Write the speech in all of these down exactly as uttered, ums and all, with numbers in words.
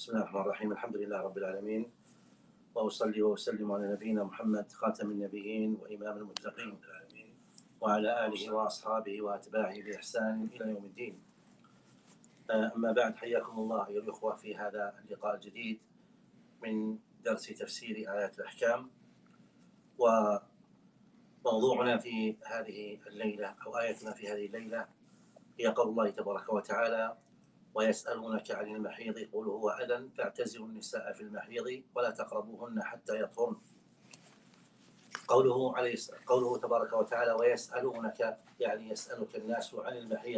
بسم الله الرحمن الرحيم. الحمد لله رب العالمين، وأصلي وأسلم على نبينا محمد خاتم النبيين وإمام المتقين وعلى آله وأصحابه وأتباعه بإحسان إلى يوم الدين. أما بعد، حياكم الله أيها الأخوة في هذا اللقاء الجديد من درس تفسير آيات الأحكام. وموضوعنا في هذه الليلة أو آيتنا في هذه الليلة هي قول الله تبارك وتعالى: ويسألونك عن المحيض قل هو أذى فاعتزلوا النساء في المحيض ولا تقربوهن حتى يطهرن. قوله عليه قوله تبارك وتعالى ويسألونك، يعني يسألك الناس عن المحيض،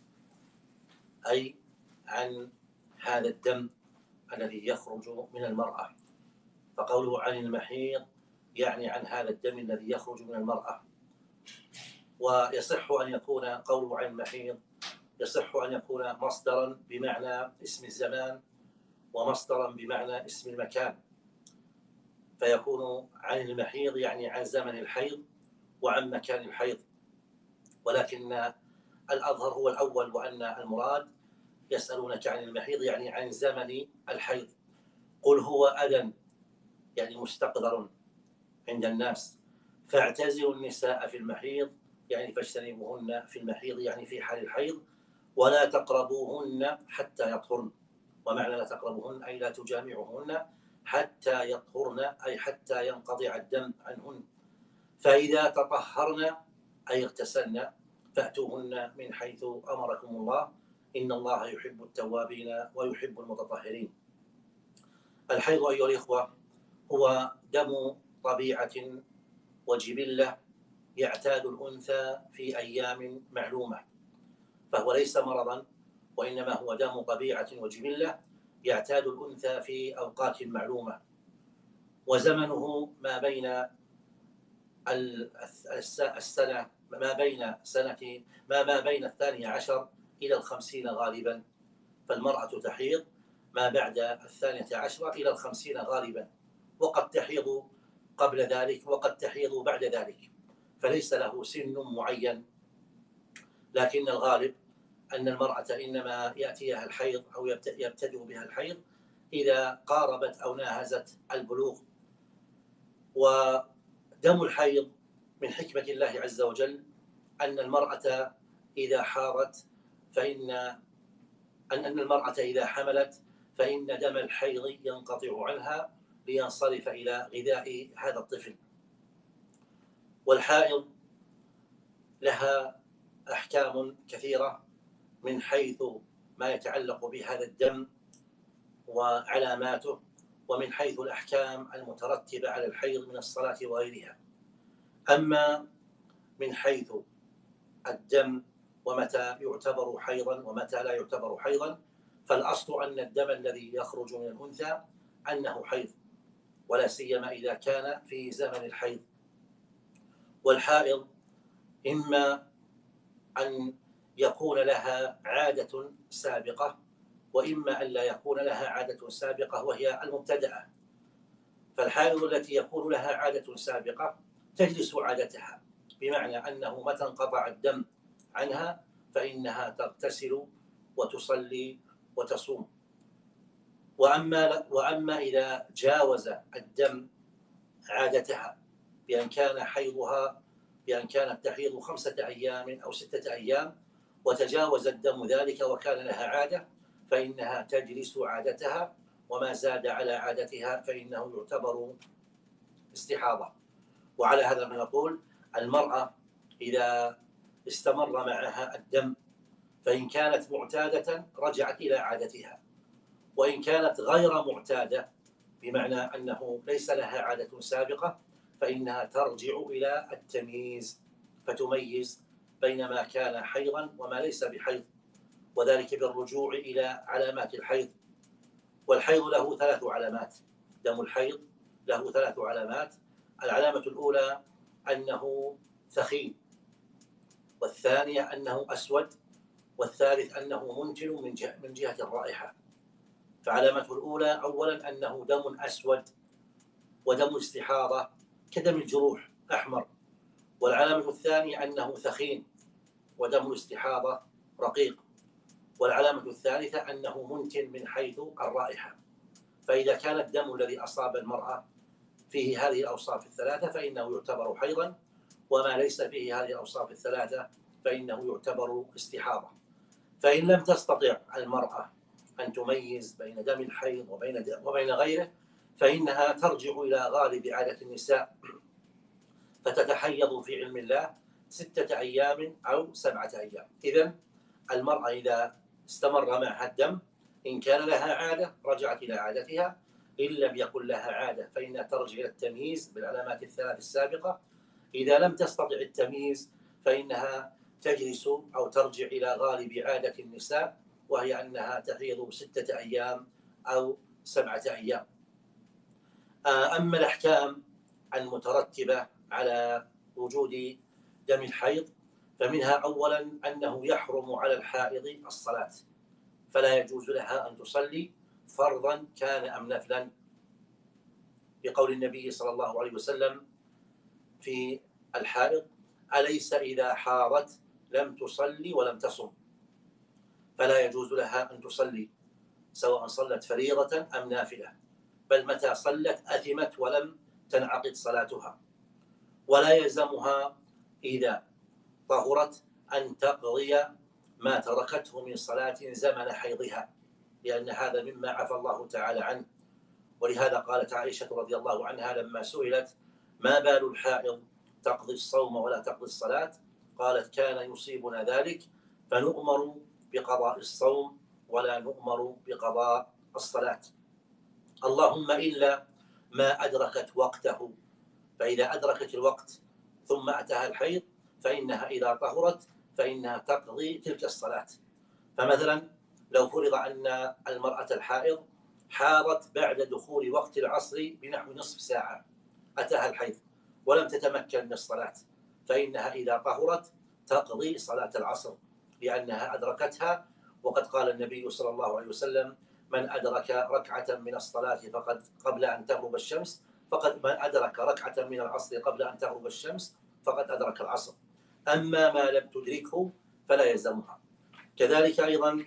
أي عن هذا الدم الذي يخرج من المرأة. فقوله عن المحيض يعني عن هذا الدم الذي يخرج من المرأة. ويصح أن يكون قوله عن المحيض يصح أن يكون مصدرا بمعنى اسم الزمان ومصدرا بمعنى اسم المكان، فيكون عن المحيض يعني عن زمن الحيض وعن مكان الحيض. ولكن الأظهر هو الأول، وأن المراد يسألونك عن المحيض يعني عن زمن الحيض. قل هو أذى يعني مستقذر عند الناس، فاعتزلوا النساء في المحيض يعني فاجتنبوهن في المحيض يعني في حال الحيض، ولا تقربوهن حتى يطهرن. ومعنى لا تقربوهن أي لا تجامعوهن حتى يطهرن، أي حتى ينقطع الدم عنهن. فإذا تطهرن أي اغتسلن فأتوهن من حيث أمركم الله، إن الله يحب التوابين ويحب المتطهرين. الحيض أيها الإخوة هو دم طبيعة وجبلة يعتاد الأنثى في أيام معلومة، فهو ليس مرضا، وإنما هو دم طبيعة وجبلة يعتاد الأنثى في أوقات معلومة، وزمنه ما بين السنة ما بين سنة ما ما بين الثانية عشر إلى الخمسين غالبا. فالمرأة تحيض ما بعد الثانية عشرة إلى الخمسين غالبا، وقد تحيض قبل ذلك وقد تحيض بعد ذلك، فليس له سن معين. لكن الغالب أن المرأة إنما يأتيها الحيض أو يبتدئ بها الحيض إذا قاربت أو ناهزت البلوغ. ودم الحيض من حكمة الله عز وجل أن المرأة إذا حارت فإن أن المرأة إذا حملت فإن دم الحيض ينقطع عنها لينصرف إلى غذاء هذا الطفل. والحائض لها أحكام كثيرة من حيث ما يتعلق بهذا الدم وعلاماته، ومن حيث الأحكام المترتبة على الحيض من الصلاة وغيرها. أما من حيث الدم ومتى يعتبر حيضا ومتى لا يعتبر حيضا، فالأصل أن الدم الذي يخرج من الأنثى أنه حيض، ولا سيما إذا كان في زمن الحيض. والحائض إما أن يكون لها عادة سابقة، وإما أن لا يكون لها عادة سابقة وهي المبتدأة. فالحائض التي يكون لها عادة سابقة تجلس عادتها، بمعنى أنه متى انقطع الدم عنها فإنها تغتسل وتصلي وتصوم. وأما, وأما إذا جاوز الدم عادتها بأن كان حيضها بأن كانت تحيض خمسة أيام أو ستة أيام وتجاوز الدم ذلك وكان لها عادة، فإنها تجلس عادتها، وما زاد على عادتها فإنه يعتبر استحاضة. وعلى هذا نقول المرأة إذا استمر معها الدم فإن كانت معتادة رجعت إلى عادتها، وإن كانت غير معتادة بمعنى أنه ليس لها عادة سابقة فإنها ترجع إلى التمييز، فتميز بين ما كان حيضا وما ليس بحيض، وذلك بالرجوع إلى علامات الحيض. والحيض له ثلاث علامات، دم الحيض له ثلاث علامات. العلامة الأولى أنه ثخين، والثانية أنه أسود، والثالث أنه منتن من جهة, من جهة الرائحة. فعلامته الأولى أولا أنه دم أسود، ودم استحاضة كدم الجروح أحمر. والعلامة الثانية أنه ثخين، ودم الاستحاضة رقيق. والعلامة الثالثة أنه منتن من حيث الرائحة. فإذا كان الدم الذي أصاب المرأة فيه هذه الأوصاف الثلاثة فإنه يعتبر حيضا، وما ليس فيه هذه الأوصاف الثلاثة فإنه يعتبر استحاضة. فإن لم تستطع المرأة أن تميز بين دم الحيض وبين وبين غيره فإنها ترجع إلى غالب عادة النساء، فتتحيض في علم الله ستة أيام أو سبعة أيام. إذن المرأة إذا استمر معها الدم إن كان لها عادة رجعت إلى عادتها، إن لم يكن لها عادة فإنها ترجع إلى التمييز بالعلامات الثلاث السابقة. إذا لم تستطع التمييز فإنها تجلس أو ترجع إلى غالب عادة النساء، وهي أنها تحيض ستة أيام أو سبعة أيام. أما الأحكام المترتبة على وجود دم الحيض فمنها أولا أنه يحرم على الحائض الصلاة، فلا يجوز لها أن تصلي فرضا كان أم نفلا، بقول النبي صلى الله عليه وسلم في الحائض: أليس إذا حاضت لم تصلي ولم تصم؟ فلا يجوز لها أن تصلي سواء صلت فريضة أم نافلة، بل متى صلت أثمت ولم تنعقد صلاتها. ولا يلزمها إذا طهرت أن تقضي ما تركته من صلاة زمن حيضها، لأن هذا مما عفى الله تعالى عنه. ولهذا قالت عائشة رضي الله عنها لما سئلت: ما بال الحائض تقضي الصوم ولا تقضي الصلاة؟ قالت: كان يصيبنا ذلك فنؤمر بقضاء الصوم ولا نؤمر بقضاء الصلاة، اللهم إلا ما أدركت وقته. فإذا أدركت الوقت ثم أتاها الحيض فإنها إذا طهرت فإنها تقضي تلك الصلاة. فمثلا لو فرض أن المرأة الحائض حاضت بعد دخول وقت العصر بنحو نصف ساعة، أتاها الحيض ولم تتمكن من الصلاة، فإنها إذا طهرت تقضي صلاة العصر لأنها أدركتها. وقد قال النبي صلى الله عليه وسلم: من أدرك ركعة من الصلاة فقد قبل أن تغرب الشمس فقد من أدرك ركعة من العصر قبل أن تغرب الشمس فقد أدرك العصر. أما ما لم تدركه فلا يلزمها. كذلك أيضا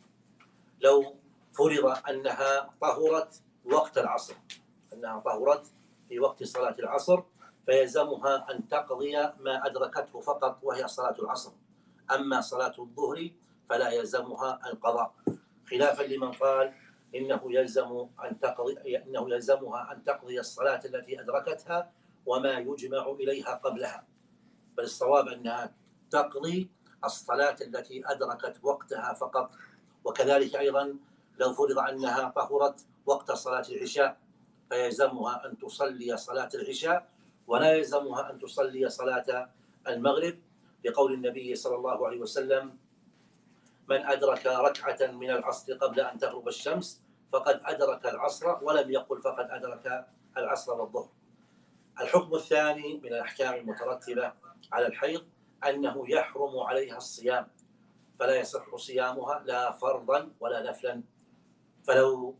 لو فرض أنها طهرت وقت العصر، أنها طهرت في وقت صلاة العصر، فيلزمها أن تقضي ما أدركته فقط وهي صلاة العصر. أما صلاة الظهر فلا يلزمها القضاء، خلافا لمن قال إنه يلزم أن تقضي إنه يلزمها أن تقضي الصلاة التي أدركتها وما يجمع إليها قبلها، بل الصواب أنها تقضي الصلاة التي أدركت وقتها فقط. وكذلك أيضا لو فرض أنها طهرت وقت صلاة العشاء فيلزمها أن تصلي صلاة العشاء ولا يلزمها أن تصلي صلاة المغرب، لقول النبي صلى الله عليه وسلم: من أدرك ركعة من العصر قبل أن تغرب الشمس فقد أدرك العصر، ولم يقل فقد أدرك العصر والظهر. الحكم الثاني من الأحكام المترتبة على الحيض أنه يحرم عليها الصيام، فلا يصح صيامها لا فرضا ولا نفلا. فلو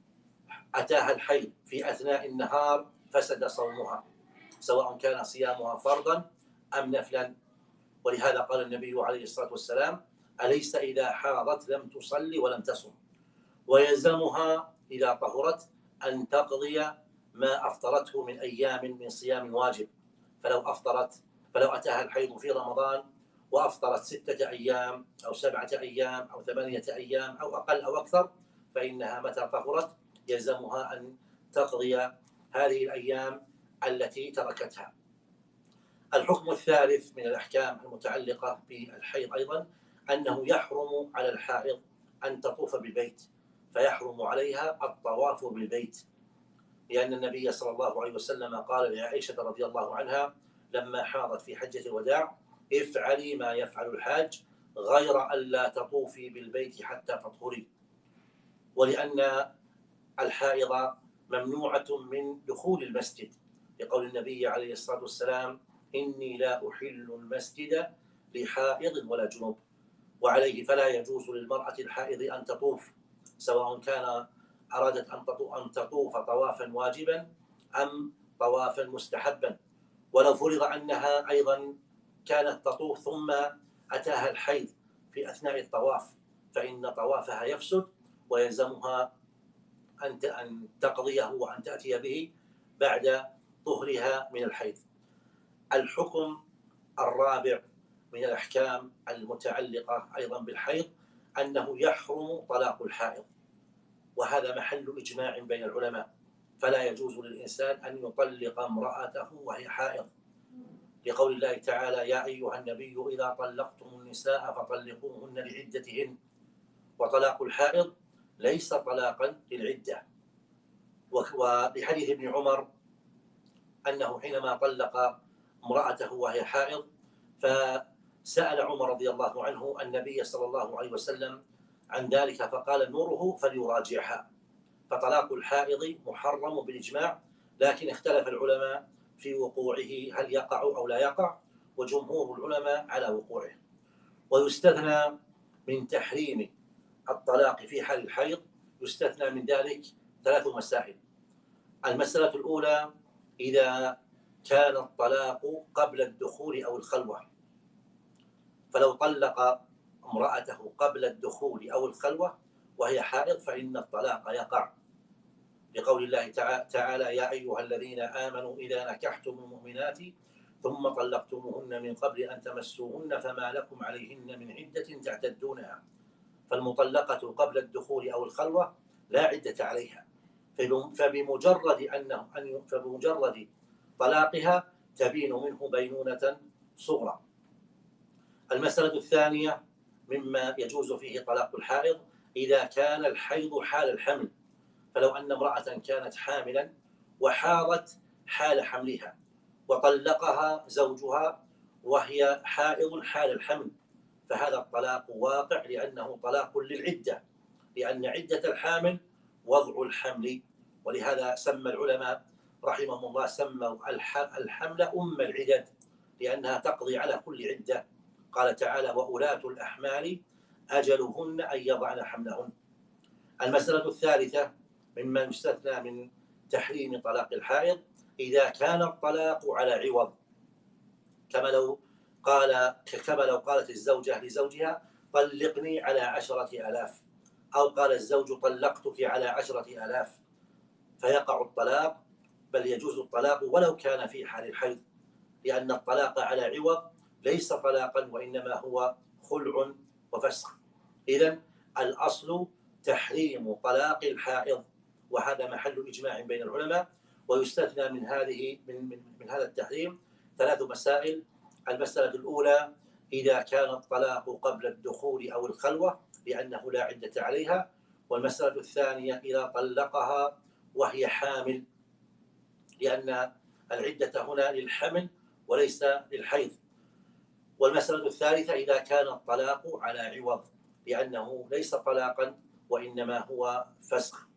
أتاها الحيض في أثناء النهار فسد صومها سواء كان صيامها فرضا أم نفلا. ولهذا قال النبي عليه الصلاة والسلام: أليس إذا حاضت لم تصلي ولم تصم؟ ويلزمها إذا طهرت أن تقضي ما أفطرته من أيام من صيام واجب. فلو أفطرت فلو أتاها الحيض في رمضان وأفطرت ستة أيام أو سبعة أيام أو ثمانية أيام أو أقل أو أكثر، فإنها متى طهرت يلزمها أن تقضي هذه الأيام التي تركتها. الحكم الثالث من الأحكام المتعلقة بالحيض أيضا أنه يحرم على الحائض أن تطوف بالبيت، فيحرم عليها الطواف بالبيت، لأن النبي صلى الله عليه وسلم قال لعائشة رضي الله عنها لما حاضت في حجة الوداع: افعلي ما يفعل الحاج غير ألا تطوفي بالبيت حتى تطهري. ولأن الحائض ممنوعة من دخول المسجد، لقول النبي عليه الصلاة والسلام: إني لا أحل المسجد لحائض ولا جنوب. وعليه فلا يجوز للمرأة الحائض أن تطوف، سواء كان أرادت أن تطوف طوافا واجبا أم طوافا مستحبا. ولو فرض أنها أيضا كانت تطوف ثم أتاها الحيض في أثناء الطواف فإن طوافها يفسد ويلزمها أن أن تقضيه وأن تأتي به بعد طهرها من الحيض. الحكم الرابع من الأحكام المتعلقة أيضا بالحيض أنه يحرم طلاق الحائض، وهذا محل إجماع بين العلماء، فلا يجوز للإنسان أن يطلق امرأته وهي حائض، لقول الله تعالى: يا أيها النبي إذا طلقتم النساء فطلقوهن لعدتهن. وطلاق الحائض ليس طلاقا للعدة. ولحديث ابن عمر أنه حينما طلق امرأته وهي حائض فسأل عمر رضي الله عنه النبي صلى الله عليه وسلم عن ذلك فقال: نوره فليراجعها. فطلاق الحائض محرم بالإجماع، لكن اختلف العلماء في وقوعه، هل يقع أو لا يقع، وجمهور العلماء على وقوعه. ويستثنى من تحريم الطلاق في حال الحيض، يستثنى من ذلك ثلاث مسائل. المسألة الأولى: إذا كان الطلاق قبل الدخول أو الخلوة، فلو طلق امرأته قبل الدخول أو الخلوة وهي حائض فإن الطلاق يقع، لقول الله تعالى: يا أيها الذين آمنوا إذا نكحتم المؤمنات ثم طلقتموهن من قبل أن تمسوهن فما لكم عليهن من عدة تعتدونها. فالمطلقة قبل الدخول أو الخلوة لا عدة عليها، فبمجرد أنه فبمجرد طلاقها تبين منه بينونة صغرى. المسألة الثانية مما يجوز فيه طلاق الحائض: إذا كان الحيض حال الحمل، فلو أن امرأة كانت حاملا وحاضت حال حملها وطلقها زوجها وهي حائض حال الحمل، فهذا الطلاق واقع لأنه طلاق للعدة، لأن عدة الحامل وضع الحمل. ولهذا سمى العلماء رحمهم الله سموا الحمل أم العدد، لأنها تقضي على كل عدة. قال تعالى: وأولاة الأحمال أجلهن أن يضعن حملهن. المسألة الثالثة مما يستثنى من تحريم طلاق الحائض: إذا كان الطلاق على عوض، كما لو قال كما لو قالت الزوجة لزوجها: طلقني على عشرة آلاف، أو قال الزوج: طلقتك على عشرة آلاف، فيقع الطلاق، بل يجوز الطلاق ولو كان في حال الحيض، لأن الطلاق على عوض ليس طلاقا وإنما هو خلع وفسخ. إذن الأصل تحريم طلاق الحائض، وهذا محل إجماع بين العلماء. ويستثنى من هذه من, من, من هذا التحريم ثلاث مسائل. المسألة الأولى: إذا كان الطلاق قبل الدخول أو الخلوة لأنه لا عدة عليها. والمسألة الثانية: إذا طلقها وهي حامل، لأن العدة هنا للحمل وليس للحيض. والمسألة الثالثة: إذا كان الطلاق على عوض، لأنه ليس طلاقا وإنما هو فسخ.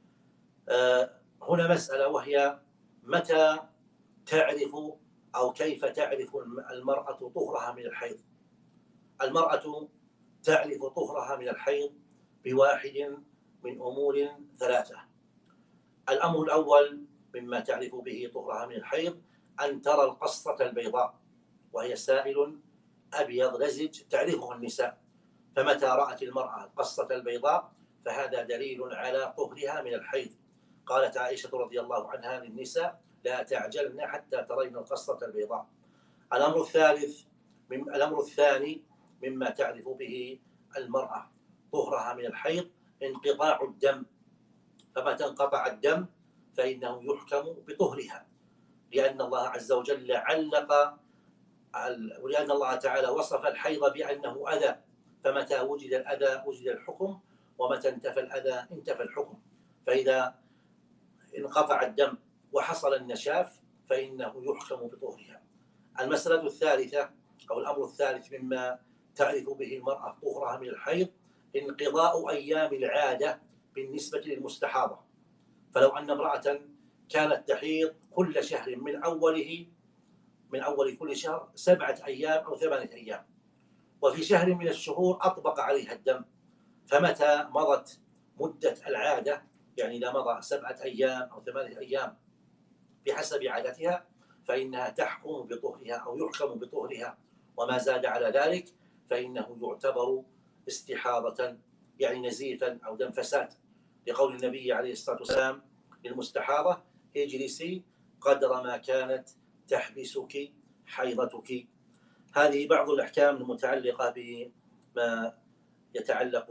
آه هنا مسألة، وهي: متى تعرف أو كيف تعرف المرأة طهرها من الحيض؟ المرأة تعرف طهرها من الحيض بواحد من أمور ثلاثة. الأمر الأول مما تعرف به طهرها من الحيض أن ترى القصة البيضاء، وهي سائل أبيض لزج تعرفه النساء، فمتى رأت المرأة القصة البيضاء فهذا دليل على طهرها من الحيض. قالت عائشة رضي الله عنها للنساء: لا تعجلن حتى ترين القصة البيضاء. الأمر الثالث من الأمر الثاني مما تعرف به المرأة طهرها من الحيض انقطاع الدم، فمتى انقطع الدم فإنه يحكم بطهرها، لأن الله عز وجل علق ولأن الله تعالى وصف الحيض بأنه أذى، فمتى وجد الأذى وجد الحكم، ومتى انتفى الأذى انتفى الحكم. فإذا انقطع الدم وحصل النشاف فإنه يحكم بطهرها. المسألة الثالثة أو الأمر الثالث مما تعرف به المرأة طهرها من الحيض انقضاء أيام العادة بالنسبة للمستحاضة. فلو أن امرأة كانت تحيض كل شهر من أوله من أول كل شهر سبعة أيام أو ثمانية أيام، وفي شهر من الشهور أطبق عليها الدم، فمتى مضت مدة العادة، يعني إذا مضى سبعة أيام أو ثمانية أيام بحسب عادتها، فإنها تحكم بطهرها أو يحكم بطهرها، وما زاد على ذلك فإنه يعتبر استحاضة، يعني نزيفا أو دم فساد. لقول النبي عليه الصلاة والسلام للمستحاضة: اجلسي قدر ما كانت تحبسك حيضتك. هذه بعض الأحكام المتعلقة بما يتعلق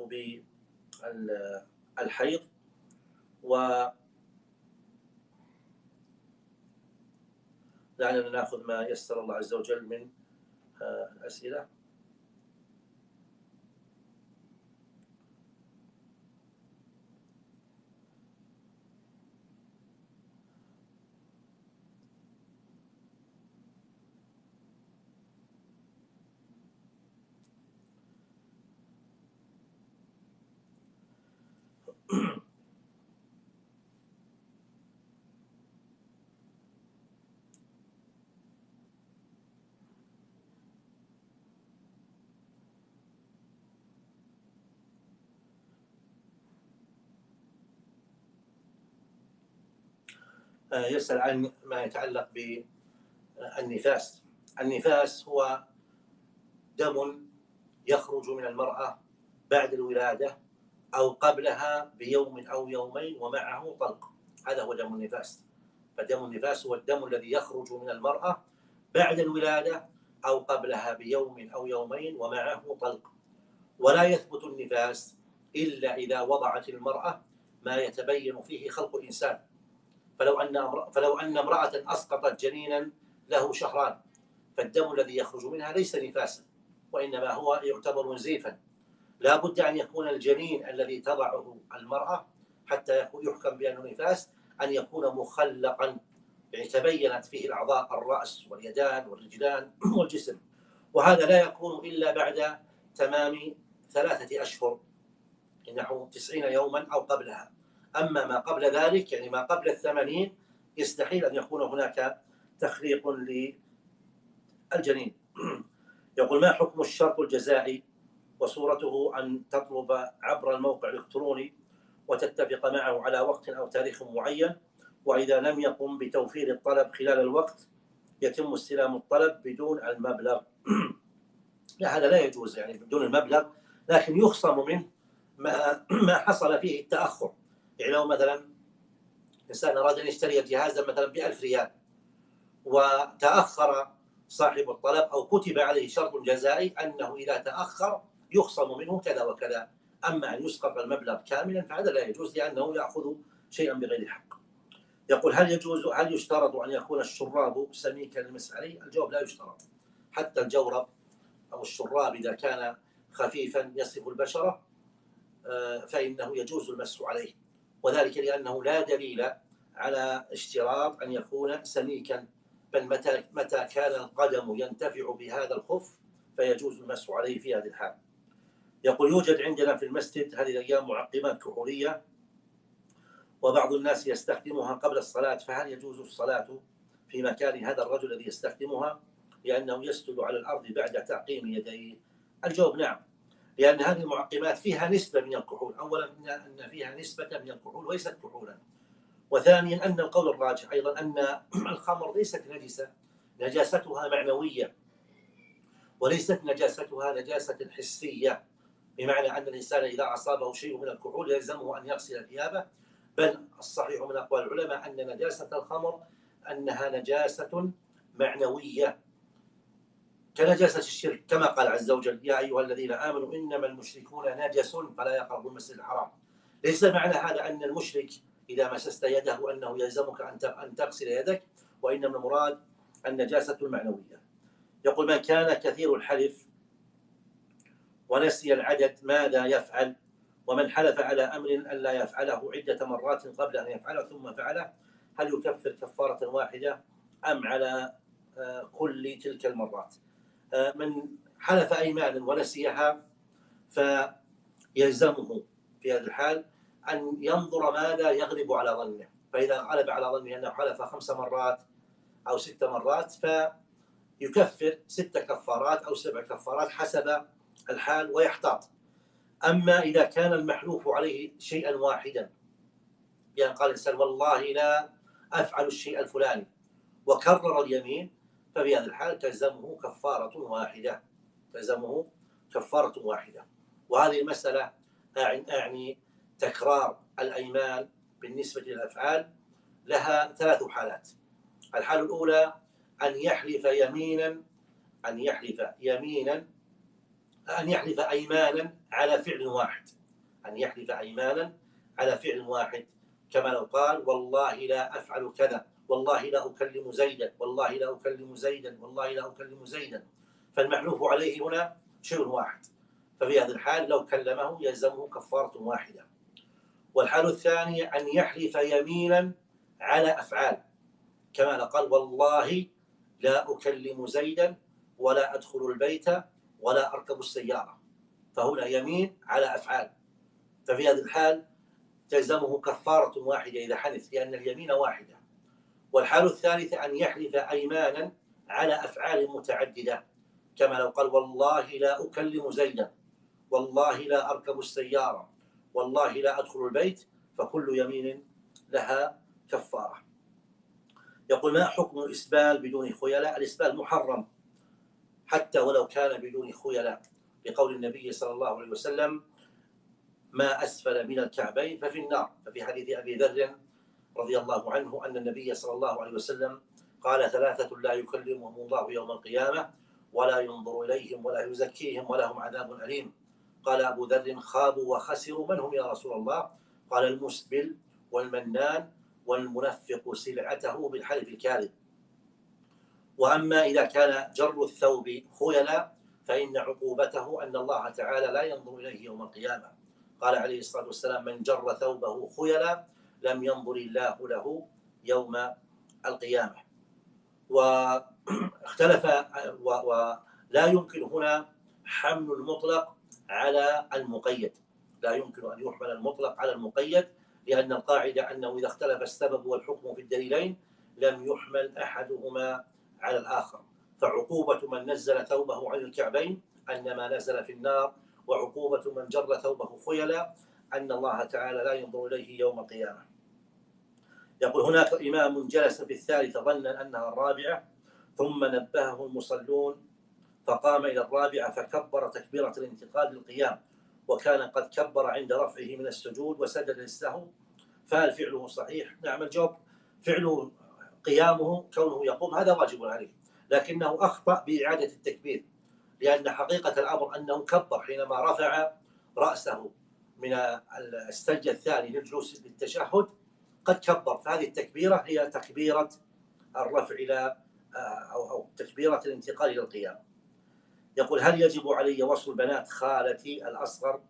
بالحيض. ولعلنا نأخذ ما يسر الله عز وجل من الأسئلة. يسأل عن ما يتعلق بالنفاس. النفاس هو دم يخرج من المرأة بعد الولادة أو قبلها بيوم أو يومين ومعه طلق، هذا هو دم النفاس. فدم النفاس هو الدم الذي يخرج من المرأة بعد الولادة أو قبلها بيوم أو يومين ومعه طلق. ولا يثبت النفاس إلا إذا وضعت المرأة ما يتبين فيه خلق إنسان. فلو أن فلو أن امرأة أسقطت جنينا له شهران، فالدم الذي يخرج منها ليس نفاسا، وإنما هو يعتبر نزيفا. لا بد أن يكون الجنين الذي تضعه المرأة حتى يحكم بأنه نفاس أن يكون مخلقا، يعني تبينت فيه الأعضاء: الرأس واليدان والرجلان والجسم. وهذا لا يكون إلا بعد تمام ثلاثة أشهر، نحو تسعين يوما أو قبلها. أما ما قبل ذلك، يعني ما قبل الثمانين، يستحيل أن يكون هناك تخليق للجنين. يقول: ما حكم الشرط الجزائي؟ وصورته أن تطلب عبر الموقع الإلكتروني وتتفق معه على وقت أو تاريخ معين، وإذا لم يقم بتوفير الطلب خلال الوقت يتم استلام الطلب بدون المبلغ. لا، هذا لا يجوز، يعني بدون المبلغ، لكن يخصم منه ما ما حصل فيه التأخر. يعني لو مثلا إنسان أراد أن يشتري جهازا مثلا بألف ريال وتأخر صاحب الطلب أو كتب عليه شرط جزائي أنه إذا تأخر يخصم منه كذا وكذا، أما أن يسقط المبلغ كاملا فهذا لا يجوز، لأنه يأخذ شيئا بغير حق. يقول: هل يجوز هل يشترط أن يكون الشراب سميكا للمس عليه؟ الجواب: لا يشترط. حتى الجورب أو الشراب إذا كان خفيفا يصف البشرة فإنه يجوز المس عليه، وذلك لأنه لا دليل على اشتراط أن يكون سميكا، بل متى متى كان القدم ينتفع بهذا الخف فيجوز المس عليه في هذه الحال. يقول: يوجد عندنا في المسجد هذه الأيام معقمات كحولية وبعض الناس يستخدمها قبل الصلاة، فهل يجوز الصلاة في مكان هذا الرجل الذي يستخدمها لأنه يسجد على الأرض بعد تعقيم يديه؟ الجواب: نعم، لأن هذه المعقمات فيها نسبة من الكحول. أولا أن فيها نسبة من الكحول وليست كحولا، وثانيا أن القول الراجح أيضا أن الخمر ليست نجسة، نجاستها معنوية وليست نجاستها نجاسة حسية، بمعنى أن الإنسان إذا أصابه شيء من الكحول يلزمه أن يغسل ثيابه، بل الصحيح من أقوال العلماء أن نجاسة الخمر أنها نجاسة معنوية كنجاسة الشرك، كما قال عز وجل: يا أيها الذين آمنوا إنما المشركون نجس فلا يقربوا المسجد الحرام. ليس معنى هذا أن المشرك إذا مسست يده أنه يلزمك أن تغسل يدك، وإنما المراد النجاسة المعنوية. يقول: من كان كثير الحلف ونسي العدد ماذا يفعل؟ ومن حلف على أمر ألا يفعله عدة مرات قبل أن يفعله ثم فعله، هل يكفر كفارة واحدة أم على كل تلك المرات؟ من حلف أيمانا ونسيها فيلزمه في هذا الحال أن ينظر ماذا يغلب على ظنه، فإذا غلب على ظنه أنه حلف خمس مرات أو ست مرات فيكفر ست كفارات أو سبع كفارات حسب الحال ويحتاط. أما إذا كان المحلوف عليه شيئا واحدا، يعني قال الإنسان: والله لا أفعل الشيء الفلاني، وكرر اليمين، ففي هذا الحال تلزمه كفارة واحدة تلزمه كفارة واحدة. وهذه المسألة أعني تكرار الأيمان بالنسبة للأفعال لها ثلاث حالات. الحالة الأولى أن يحلف يمينا أن يحلف يمينا أن يحلف أيمانا على فعل واحد أن يحلف أيمانا على فعل واحد كما لو قال والله لا أفعل كذا، والله لا أكلم زيدا، والله لا أكلم زيدا، والله لا أكلم زيدا، فالمحلوف عليه هنا شيء واحد، ففي هذه الحال لو كلمه يلزمه كفارة واحدة. والحال الثانية أن يحلف يمينا على أفعال كما لو قال والله لا أكلم زيدا ولا أدخل البيت ولا أركب السيارة، فهنا يمين على أفعال، ففي هذه الحال تلزمه كفارة واحدة إذا حنث لأن اليمين واحدة. والحال الثالثة أن يحلف أيمانا على أفعال متعددة كما لو قال والله لا أكلم زيدا، والله لا أركب السيارة، والله لا أدخل البيت، فكل يمين لها كفارة. يقول ما حكم الإسبال بدون خيلاء؟ الإسبال محرم حتى ولو كان بدون خيلاء، بقول النبي صلى الله عليه وسلم ما أسفل من الكعبين ففي النار. ففي حديث أبي ذر رضي الله عنه أن النبي صلى الله عليه وسلم قال ثلاثة لا يكلمهم الله يوم القيامة ولا ينظر إليهم ولا يزكيهم ولهم عذاب أليم. قال أبو ذر خابوا وخسروا من هم يا رسول الله؟ قال المسبل والمنان والمنفق سلعته بالحلف الكاذب. وأما إذا كان جر الثوب خيلا فإن عقوبته أن الله تعالى لا ينظر إليه يوم القيامة. قال عليه الصلاة والسلام من جر ثوبه خيلا لم ينظر الله له يوم القيامة. واختلف ولا يمكن هنا حمل المطلق على المقيد، لا يمكن أن يحمل المطلق على المقيد، لأن القاعدة أنه إذا اختلف السبب والحكم في الدليلين لم يحمل أحدهما على الآخر. فعقوبة من نزل ثوبه عن الكعبين أن ما نزل في النار، وعقوبة من جر ثوبه خيلا أن الله تعالى لا ينظر إليه يوم القيامة. يقول هناك إمام جلس في الثالثة ظنا أنها الرابعة ثم نبهه المصلون فقام إلى الرابعة فكبر تكبيرة الانتقال للقيام وكان قد كبر عند رفعه من السجود وسجد للسهو، فهل فعله صحيح؟ نعم، الجواب فعله قيامه كونه يقوم هذا واجب عليه، لكنه أخطأ بإعادة التكبير، لأن حقيقة الأمر أنه كبر حينما رفع رأسه من السجدة الثاني للجلوس للتشهد قد كبر، فهذه التكبيرة هي تكبيرة الرفع إلى أو أو تكبيرة الانتقال إلى القيام. يقول هل يجب علي وصل بنات خالتي الأصغر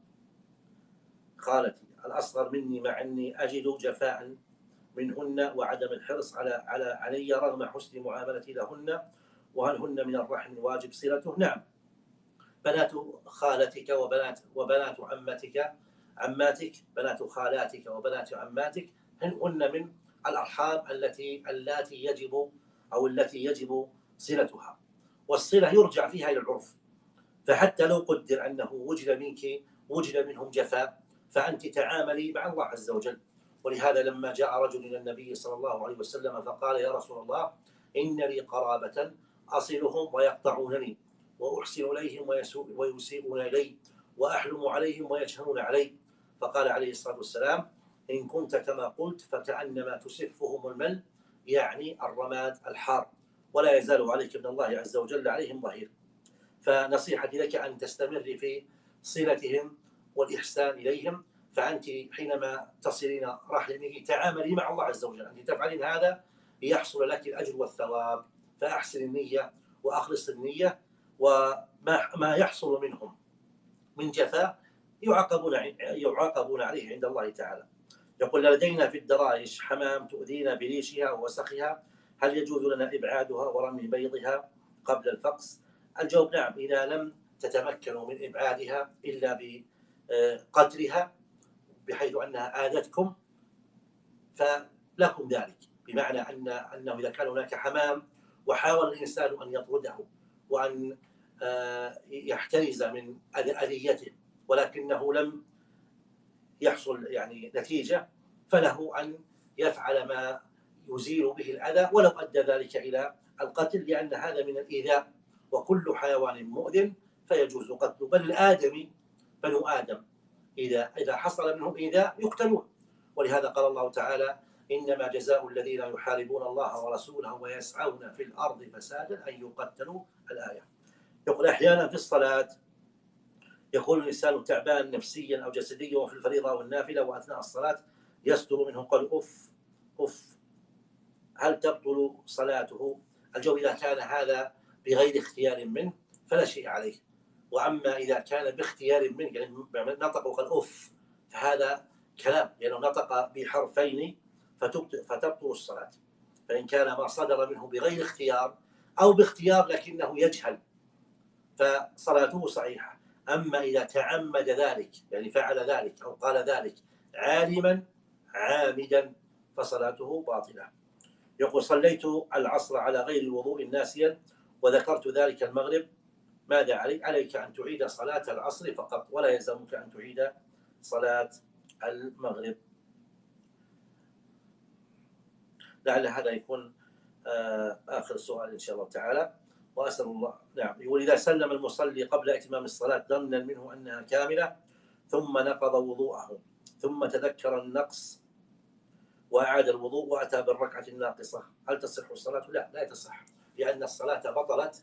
خالتي الأصغر مني مع أني أجد جفاء منهن وعدم الحرص على على علي رغم حسن معاملتي لهن، وهل هن من الرحم واجب صلته؟ نعم، بنات خالتك وبنات وبنات عمتك عماتك بنات خالاتك وبنات عماتك هن من الأرحام التي اللاتي يجب أو التي يجب صلتها، والصلة يرجع فيها إلى العرف، فحتى لو قدر أنه وجد منك وجد منهم جفاء فأنت تعاملي مع الله عز وجل. ولهذا لما جاء رجل إلى النبي صلى الله عليه وسلم فقال يا رسول الله إن لي قرابة أصلهم ويقطعونني وأحسن إليهم ويسيئون إلي وأحلم عليهم ويجهلون علي، فقال عليه الصلاة والسلام إن كنت كما قلت فكأنما تسفهم المل، يعني الرماد الحار، ولا يزال عليك من الله عز وجل عليهم ظهير. فنصيحتي لك أن تستمر في صلتهم والإحسان إليهم، فأنت حينما تصلين رحمه تعاملي مع الله عز وجل، أنت تفعلين هذا ليحصل لك الأجر والثواب، فأحسن النية وأخلص النية، وما ما يحصل منهم من جفاء يعاقبون يعاقبون عليه عند الله تعالى. يقول لدينا في الدرايش حمام تؤذينا بريشها ووسخها، هل يجوز لنا إبعادها ورمي بيضها قبل الفقس؟ الجواب نعم، إذا لم تتمكنوا من إبعادها إلا بقتلها بحيث أنها آذتكم فلكم ذلك، بمعنى أن أنه إذا كان هناك حمام وحاول الإنسان أن يطرده وأن يحترز من أذيته ولكنه لم يحصل يعني نتيجة، فله أن يفعل ما يزيل به الأذى ولو أدى ذلك إلى القتل، لأن هذا من الإيذاء، وكل حيوان مؤذٍ فيجوز قتله، بل الآدمي بنو آدم إذا إذا حصل منهم إيذاء يقتلون. ولهذا قال الله تعالى: إنما جزاء الذين يحاربون الله ورسوله ويسعون في الأرض فسادا أن يقتلوا. الآية. يقول أحيانا في الصلاة يكون الإنسان تعبان نفسيا أو جسديا وفي الفريضة أو النافلة، وأثناء الصلاة يصدر منه قول أف أف، هل تبطل صلاته؟ الجواب: إذا كان هذا بغير اختيار منه فلا شيء عليه، وأما إذا كان باختيار منه يعني نطق وقال أف، فهذا كلام لأنه يعني نطق بحرفين فتبطل الصلاة. فإن كان ما صدر منه بغير اختيار أو باختيار لكنه يجهل فصلاته صحيحة. أما إذا تعمد ذلك يعني فعل ذلك أو قال ذلك عالما عامدا فصلاته باطلة. يقول: صليت العصر على غير الوضوء ناسيا وذكرت ذلك المغرب، ماذا عليك؟ عليك أن تعيد صلاة العصر فقط، ولا يلزمك أن تعيد صلاة المغرب. لعل هذا يكون آخر سؤال إن شاء الله تعالى، وأسأل الله. نعم. يقول: إذا سلم المصلي قبل إتمام الصلاة ظنا منه أنها كاملة ثم نقض وضوءه ثم تذكر النقص وأعاد الوضوء وأتى بالركعة الناقصة، هل تصح الصلاة؟ لا، لا تصح، لأن الصلاة بطلت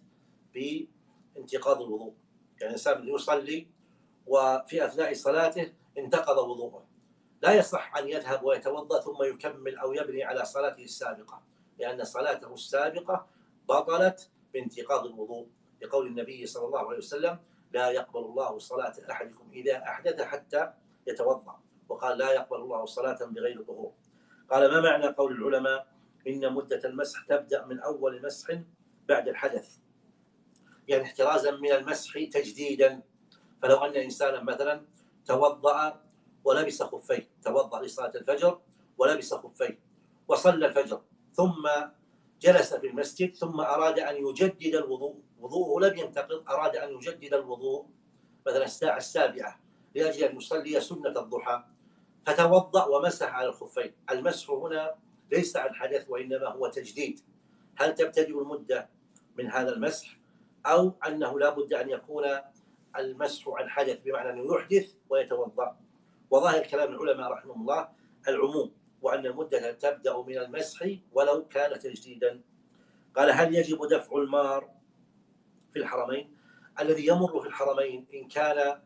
بانتقاض الوضوء. يعني الإنسان يصلي وفي أثناء صلاته انتقض وضوءه، لا يصح أن يذهب ويتوضأ ثم يكمل أو يبني على صلاته السابقة، لأن صلاته السابقة بطلت بانتقاض الوضوء، لقول النبي صلى الله عليه وسلم: لا يقبل الله صلاة أحدكم إذا أحدث حتى يتوضأ، وقال: لا يقبل الله صلاة بغير طهور. قال: ما معنى قول العلماء إن مدة المسح تبدأ من أول مسح بعد الحدث؟ يعني احترازا من المسح تجديدا. فلو أن إنسانا مثلا توضأ ولبس خفين، توضأ لصلاة الفجر ولبس خفين وصلى الفجر ثم جلس في المسجد ثم أراد أن يجدد الوضوء، وضوءه لم ينتقض، أراد أن يجدد الوضوء مثلا الساعة السابعة لأجل أن يصلي سنة الضحى، فتوضأ ومسح على الخفين. المسح هنا ليس عن حدث وإنما هو تجديد. هل تبتدئ المدة من هذا المسح أو أنه لا بد أن يكون المسح عن حدث بمعنى أنه يحدث ويتوضأ؟ وظاهر كلام العلماء رحمهم الله العموم، وأن المدة تبدأ من المسح ولو كان تجديدا. قال: هل يجب دفع المار في الحرمين؟ الذي يمر في الحرمين إن كان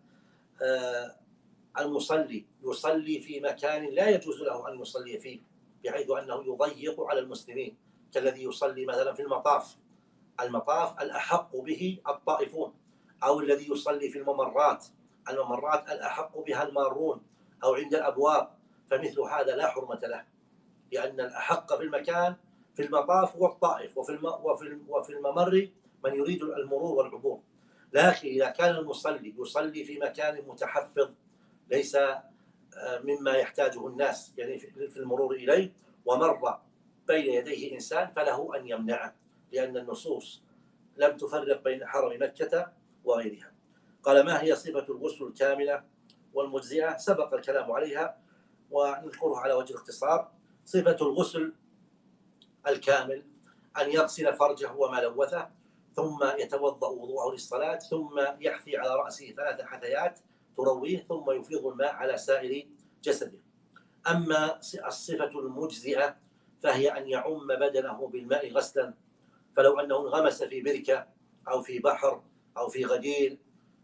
آه المصلي يصلي في مكان لا يجوز له أن يصلي فيه بحيث أنه يضيق على المسلمين، كالذي يصلي مثلا في المطاف، المطاف الأحق به الطائفون، أو الذي يصلي في الممرات، الممرات الأحق بها المارون، أو عند الأبواب، فمثل هذا لا حرمة له، لأن الأحق في المكان في المطاف هو الطائف، وفي وفي وفي الممر من يريد المرور والعبور. لكن إذا كان المصلي يصلي في مكان متحفظ ليس مما يحتاجه الناس يعني في المرور إليه ومر بين يديه إنسان فله أن يمنعه، لأن النصوص لم تفرق بين حرم مكة وغيرها. قال: ما هي صفة الغسل الكاملة والمجزئة؟ سبق الكلام عليها ونذكرها على وجه الاختصار. صفة الغسل الكامل أن يغسل فرجه وما لوثه ثم يتوضأ وضوءه للصلاة ثم يحثي على رأسه ثلاث حثيات ترويه ثم يفيض الماء على سائر جسده. أما الصفة المجزئة فهي أن يعم بدنه بالماء غسلا، فلو أنه انغمس في بركة أو في بحر أو في غدير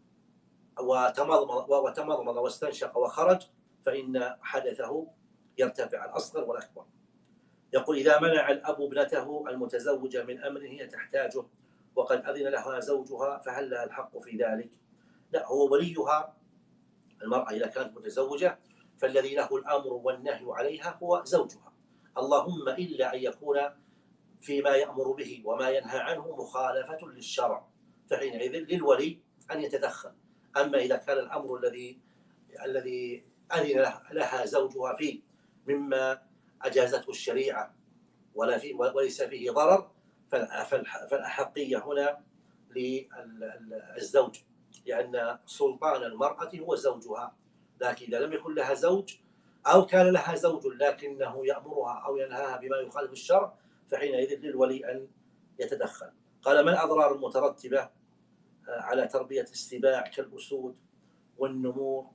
وتمضمض وتمضمض واستنشق وخرج فإن حدثه يرتفع الأصغر والأكبر. يقول: إذا منع الأب ابنته المتزوجة من أمر هي تحتاجه وقد أذن لها زوجها فهل لها الحق في ذلك؟ لا، هو وليها. المرأة إذا كانت متزوجة فالذي له الأمر والنهي عليها هو زوجها، اللهم إلا أن يكون فيما يأمر به وما ينهى عنه مخالفة للشرع، فحينئذ للولي أن يتدخل. أما إذا كان الأمر الذي الذي أذن لها زوجها فيه مما أجازته الشريعة ولا في وليس فيه ضرر فالأحقية هنا للزوج، لأن سلطان المرأة هو زوجها. لكن إذا لم يكن لها زوج أو كان لها زوج لكنه يأمرها أو ينهاها بما يخالف الشرع فحينئذ للولي أن يتدخل. قال: ما الأضرار المترتبة على تربية السباع كالأسود والنمور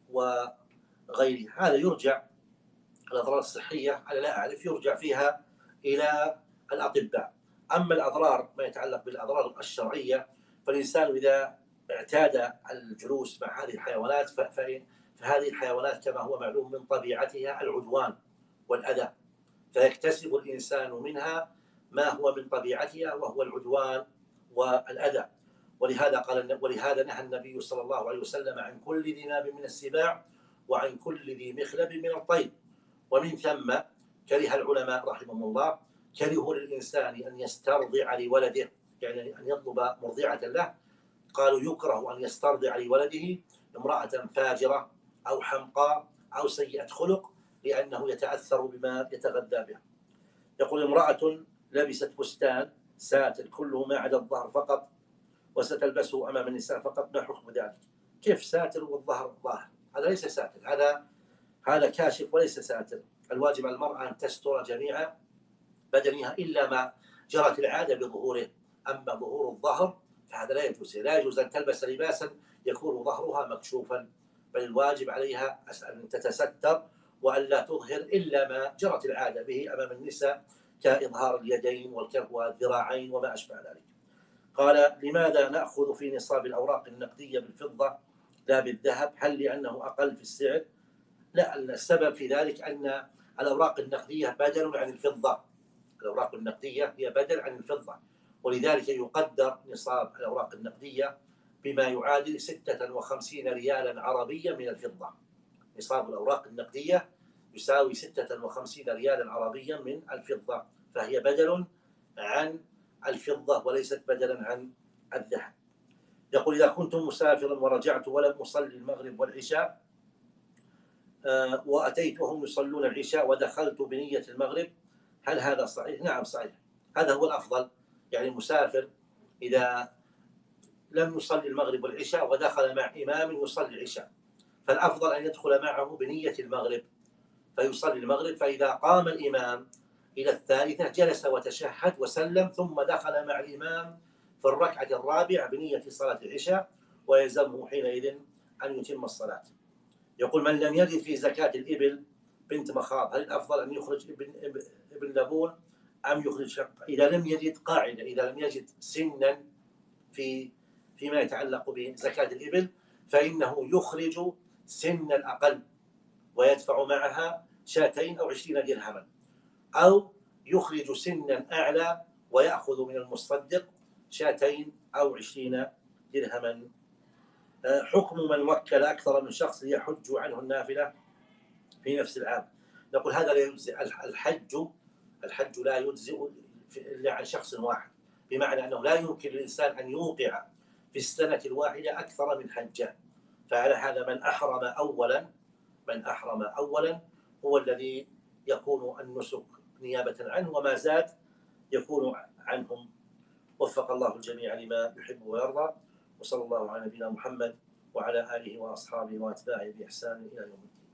وغيرها. هذا يرجع الأضرار الصحية أنا لا أعرف، يرجع فيها إلى الأطباء. أما الأضرار ما يتعلق بالأضرار الشرعية، فالإنسان إذا اعتاد الجلوس مع هذه الحيوانات فهذه الحيوانات كما هو معلوم من طبيعتها العدوان والأذى، فيكتسب الإنسان منها ما هو من طبيعتها وهو العدوان والأذى. ولهذا قال ولهذا نهى النبي صلى الله عليه وسلم عن كل ذي ناب من السباع وعن كل ذي مخلب من الطير. ومن ثم كره العلماء رحمهم الله كرهوا للإنسان أن يسترضع لولده، يعني أن يطلب مرضعة له، قالوا يكره أن يسترضع لولده امرأة فاجرة أو حمقاء أو سيئة خلق، لأنه يتأثر بما يتغذى به. يقول امرأة لبست فستان ساتر كله ما عدا الظهر فقط وستلبسه أمام النساء فقط، ما حكم ذلك؟ كيف ساتر والظهر ظاهر؟ هذا ليس ساتر، هذا هذا كاشف وليس ساتر. الواجب على المرأة أن تستر جميع بدنها إلا ما جرت العادة بظهوره. أما ظهور الظهر فهذا لا يجوز، لا يجوز أن تلبس لباسا يكون ظهرها مكشوفا، بل الواجب عليها أن تتستر وأن لا تظهر إلا ما جرت العادة به أمام النساء كإظهار اليدين والكف والذراعين وما أشبه ذلك. قال لماذا نأخذ في نصاب الأوراق النقدية بالفضة لا بالذهب؟ هل لأنه أقل في السعر؟ لا، السبب في ذلك أن الأوراق النقدية بدل عن الفضة، الأوراق النقدية هي بدل عن الفضة، ولذلك يقدر نصاب الأوراق النقدية بما يعادل ستة وخمسين ريالا عربيا من الفضة. نصاب الأوراق النقدية يساوي ستة وخمسين ريالا عربيا من الفضة، فهي بدل عن الفضة وليست بدلا عن الذهب. يقول إذا كنت مسافرا ورجعت ولم أصلي المغرب والعشاء وأتيت وهم يصلون العشاء ودخلت بنية المغرب، هل هذا صحيح؟ نعم صحيح، هذا هو الأفضل. يعني المسافر إذا لم يصلي المغرب والعشاء ودخل مع إمام يصلي العشاء، فالأفضل أن يدخل معه بنية المغرب فيصلي المغرب، فإذا قام الإمام إلى الثالثة جلس وتشهد وسلم ثم دخل مع الإمام في الركعة الرابعة بنية صلاة العشاء، ويلزمه حينئذ أن يتم الصلاة. يقول من لم يجد في زكاة الإبل بنت مخاض، هل الأفضل أن يخرج ابن, ابن لبون أم يخرج شق؟ إذا لم يجد قاعدة، إذا لم يجد سنا في فيما يتعلق بزكاة الإبل فإنه يخرج سنا الأقل ويدفع معها شاتين أو عشرين درهما، أو يخرج سنا أعلى ويأخذ من المصدق شاتين أو عشرين درهما. حكم من وكل أكثر من شخص ليحج عنه النافلة في نفس العام. نقول هذا لا يجزئ، الحج الحج لا يجزئ إلا عن شخص واحد، بمعنى أنه لا يمكن للإنسان أن يوقع في السنة الواحدة أكثر من حجة. فعلى هذا من أحرم أولا من أحرم أولا هو الذي يكون النسك نيابة عنه، وما زاد يكون عنهم. وفق الله الجميع لما يحب ويرضى، وصلى الله على نبينا محمد وعلى آله وأصحابه وأتباعه بإحسان إلى يوم الدين.